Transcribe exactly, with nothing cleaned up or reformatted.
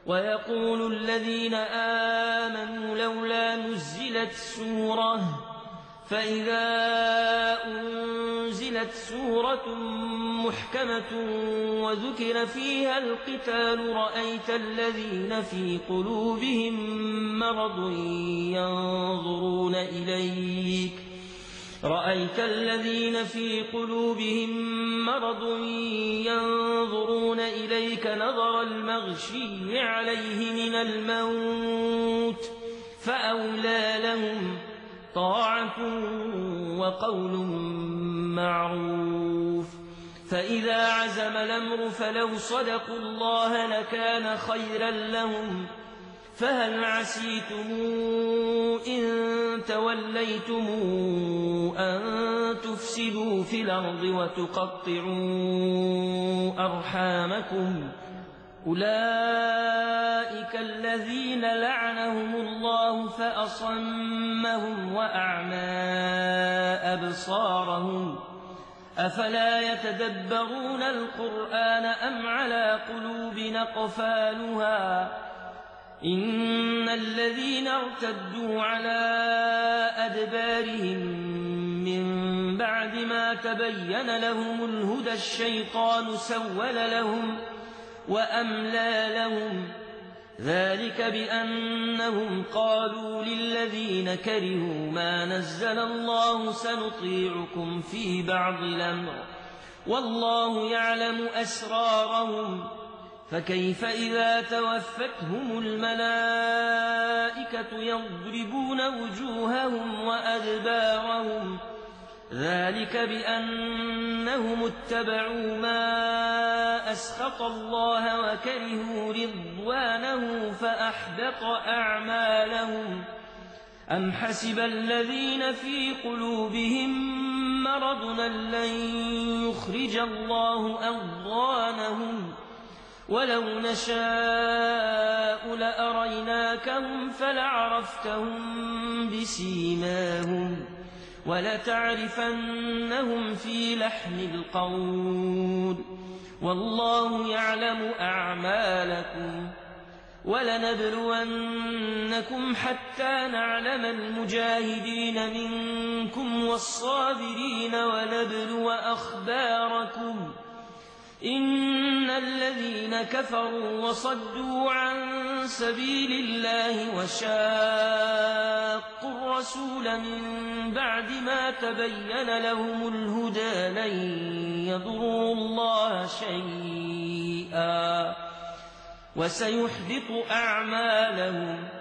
ويقول الذين آمنوا لولا نزلت سورة فإذا أنزلت سورة محكمة وذكر فيها القتال رأيت الذين في قلوبهم مرض ينظرون إليك رأيت الذين في قلوبهم مرض ينظرون إليك نظر المغشي عليه من الموت فأولى لهم طاعة وقول معروف فإذا عزم الأمر فلو صدقوا الله لكان خيرا لهم فهل عسيتم إن توليتم أن تفسدوا في الأرض وتقطعوا أرحامكم أولئك الذين لعنهم الله فأصمهم وأعمى أبصارهم أفلا يتدبرون القرآن أم على قلوب أقفالها إن الذين ارتدوا على أدبارهم من بعد ما تبين لهم الهدى الشيطان سول لهم وأملى لهم ذلك بأنهم قالوا للذين كرهوا ما نزل الله سنطيعكم في بعض الأمر والله يعلم أسرارهم فكيف إذا توفتهم الملائكة يضربون وجوههم وأدبارهم ذلك بأنهم اتبعوا ما أسخط الله وكرهوا رضوانه فأحبط أعمالهم أم حسب الذين في قلوبهم مرض لن يخرج الله أضغانهم ولو نشاء لأريناكهم فلعرفتهم بسيماهم ولتعرفنهم في لحن القول والله يعلم أعمالكم ولنبلونكم حتى نعلم المجاهدين منكم والصابرين ونبلو أخباركم إن الذين كفروا وصدوا عن سبيل الله وشاقوا الرسول من بعد ما تبين لهم الهدى لن يضروا الله شيئا وسيحبط أعمالهم